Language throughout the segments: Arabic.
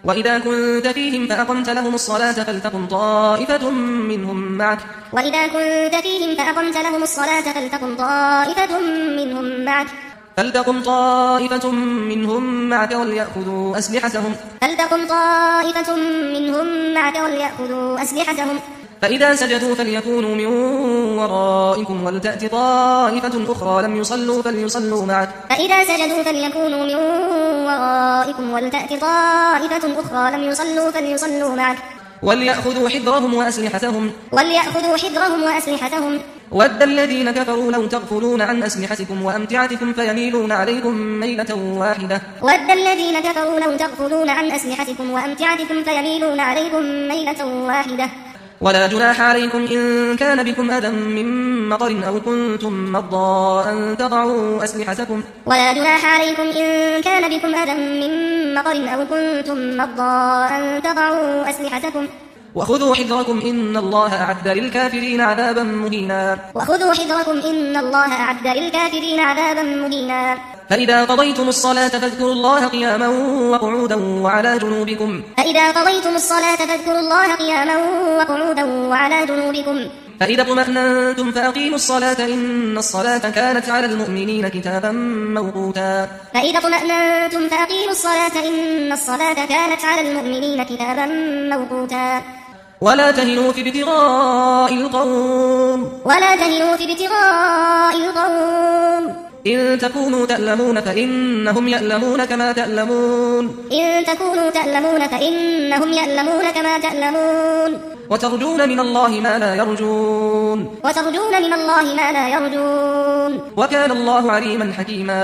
وإذا كنت فيهم فأقمت لهم الصلاة فلتقم طائفة منهم معك وليأخذوا أسلحتهم فإذا سجدوا فليكونوا من ورائكم ولتأت طائفة أخرى لم يصلوا فليصلوا معك وليأخذوا حذرهم وأسلحتهم ود الذين كفروا لو تغفلون عن أسلحتكم وأمتعتكم فيميلون عليكم ميلة واحدة ولا جناح عليكم إن كان بكم أذى من مطر أو كنتم مرضى أن تضعوا أسلحتكم وخذوا حذركم إن الله أعد للكافرين عذابا مهينا فإذا قضيتم الصلاة فاذكروا الله قياما وقعودا وعلى جنوبكم فإذا اطمأننتم فأقيموا الصلاة إن الصلاة كانت على المؤمنين كتابا موقوتا ولا تهنوا في ابتغاء القوم إن تكونوا تألمون فإنهم يألمون كما تألمون وترجون من الله ما لا يرجون وكان الله عليما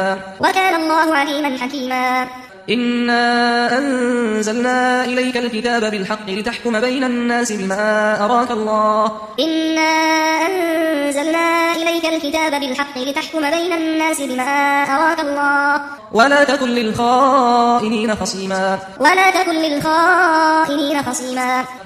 حكيما إنا أنزلنا إليك الكتاب بالحق لتحكم بين الناس بما أراك الله ولا تكن للخائنين خصيما